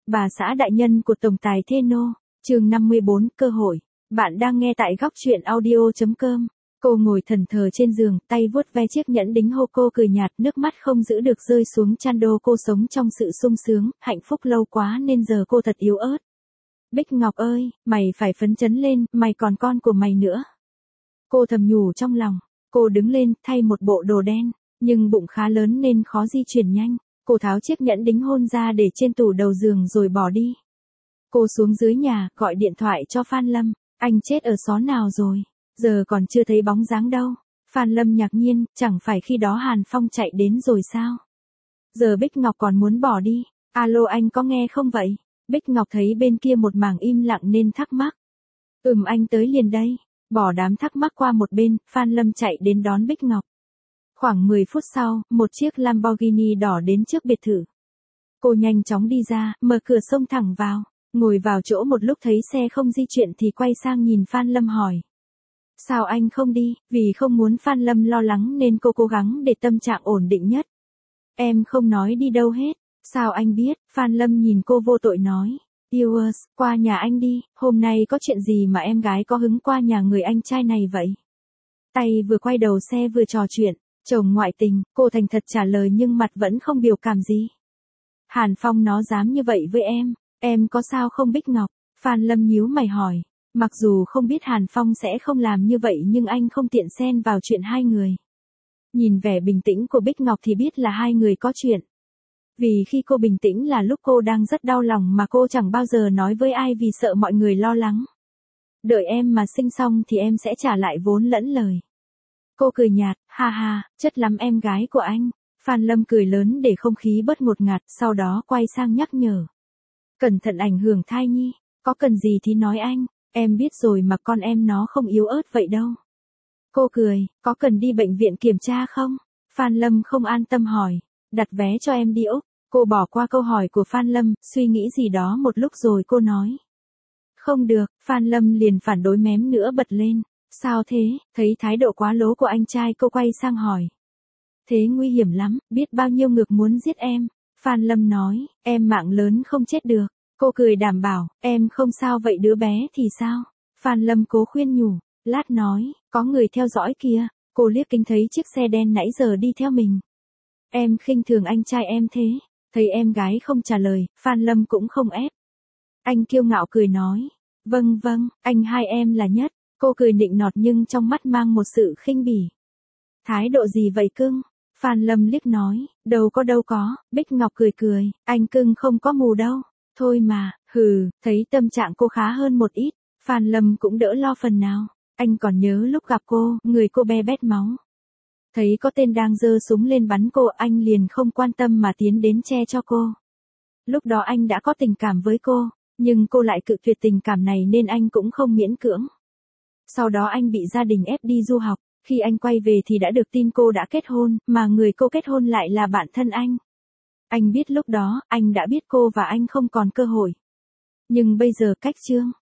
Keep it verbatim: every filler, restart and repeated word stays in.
Bà xã đại nhân của tổng tài Theno, chương năm mươi bốn, cơ hội. Bạn đang nghe tại góc truyện audio chấm com. Cô ngồi thẫn thờ trên giường, tay vuốt ve chiếc nhẫn đính hô, cô cười nhạt, nước mắt không giữ được rơi xuống chăn đô. Cô sống trong sự sung sướng, hạnh phúc lâu quá nên giờ cô thật yếu ớt. Bích Ngọc ơi, mày phải phấn chấn lên, mày còn con của mày nữa. Cô thầm nhủ trong lòng. Cô đứng lên, thay một bộ đồ đen, nhưng bụng khá lớn nên khó di chuyển nhanh. Cô tháo chiếc nhẫn đính hôn ra để trên tủ đầu giường rồi bỏ đi. Cô xuống dưới nhà, gọi điện thoại cho Phan Lâm. Anh chết ở xó nào rồi? Giờ còn chưa thấy bóng dáng đâu. Phan Lâm ngạc nhiên, chẳng phải khi đó Hàn Phong chạy đến rồi sao? Giờ Bích Ngọc còn muốn bỏ đi. Alo, anh có nghe không vậy? Bích Ngọc thấy bên kia một mảng im lặng nên thắc mắc. Ừm, anh tới liền đây. Bỏ đám thắc mắc qua một bên, Phan Lâm chạy đến đón Bích Ngọc. Khoảng mười phút sau, một chiếc Lamborghini đỏ đến trước biệt thự. Cô nhanh chóng đi ra, mở cửa xông thẳng vào, ngồi vào chỗ một lúc thấy xe không di chuyển thì quay sang nhìn Phan Lâm hỏi. Sao anh không đi? Vì không muốn Phan Lâm lo lắng nên cô cố gắng để tâm trạng ổn định nhất. Em không nói đi đâu hết. Sao anh biết? Phan Lâm nhìn cô vô tội nói. Yours, qua nhà anh đi, hôm nay có chuyện gì mà em gái có hứng qua nhà người anh trai này vậy? Tay vừa quay đầu xe vừa trò chuyện. Chồng ngoại tình, cô thành thật trả lời nhưng mặt vẫn không biểu cảm gì. Hàn Phong nó dám như vậy với em, em có sao không Bích Ngọc? Phan Lâm nhíu mày hỏi. Mặc dù không biết Hàn Phong sẽ không làm như vậy nhưng anh không tiện xen vào chuyện hai người. Nhìn vẻ bình tĩnh của Bích Ngọc thì biết là hai người có chuyện. Vì khi cô bình tĩnh là lúc cô đang rất đau lòng mà cô chẳng bao giờ nói với ai vì sợ mọi người lo lắng. Đợi em mà sinh xong thì em sẽ trả lại vốn lẫn lời. Cô cười nhạt, ha ha, chất lắm em gái của anh. Phan Lâm cười lớn để không khí bớt ngột ngạt, sau đó quay sang nhắc nhở. Cẩn thận ảnh hưởng thai nhi, có cần gì thì nói anh, em biết rồi mà con em nó không yếu ớt vậy đâu. Cô cười, có cần đi bệnh viện kiểm tra không? Phan Lâm không an tâm hỏi, đặt vé cho em đi Úc. Cô bỏ qua câu hỏi của Phan Lâm, suy nghĩ gì đó một lúc rồi cô nói. Không được, Phan Lâm liền phản đối mém nữa bật lên. Sao thế? Thấy thái độ quá lố của anh trai cô quay sang hỏi. Thế nguy hiểm lắm, biết bao nhiêu ngược muốn giết em. Phan Lâm nói, em mạng lớn không chết được. Cô cười đảm bảo, em không sao vậy đứa bé thì sao? Phan Lâm cố khuyên nhủ, lát nói, có người theo dõi kìa. Cô liếc kính thấy chiếc xe đen nãy giờ đi theo mình. Em khinh thường anh trai em thế. Thấy em gái không trả lời, Phan Lâm cũng không ép. Anh kiêu ngạo cười nói, vâng vâng, anh hai em là nhất. Cô cười nịnh nọt nhưng trong mắt mang một sự khinh bỉ. Thái độ gì vậy cưng? Phan Lâm liếc nói, đâu có đâu có. Bích Ngọc cười cười, anh cưng không có mù đâu. Thôi mà, hừ, thấy tâm trạng cô khá hơn một ít. Phan Lâm cũng đỡ lo phần nào. Anh còn nhớ lúc gặp cô, người cô be bét máu. Thấy có tên đang giơ súng lên bắn cô, anh liền không quan tâm mà tiến đến che cho cô. Lúc đó anh đã có tình cảm với cô, nhưng cô lại cự tuyệt tình cảm này nên anh cũng không miễn cưỡng. Sau đó anh bị gia đình ép đi du học, khi anh quay về thì đã được tin cô đã kết hôn, mà người cô kết hôn lại là bạn thân anh. Anh biết lúc đó, anh đã biết cô và anh không còn cơ hội. Nhưng bây giờ cách chương,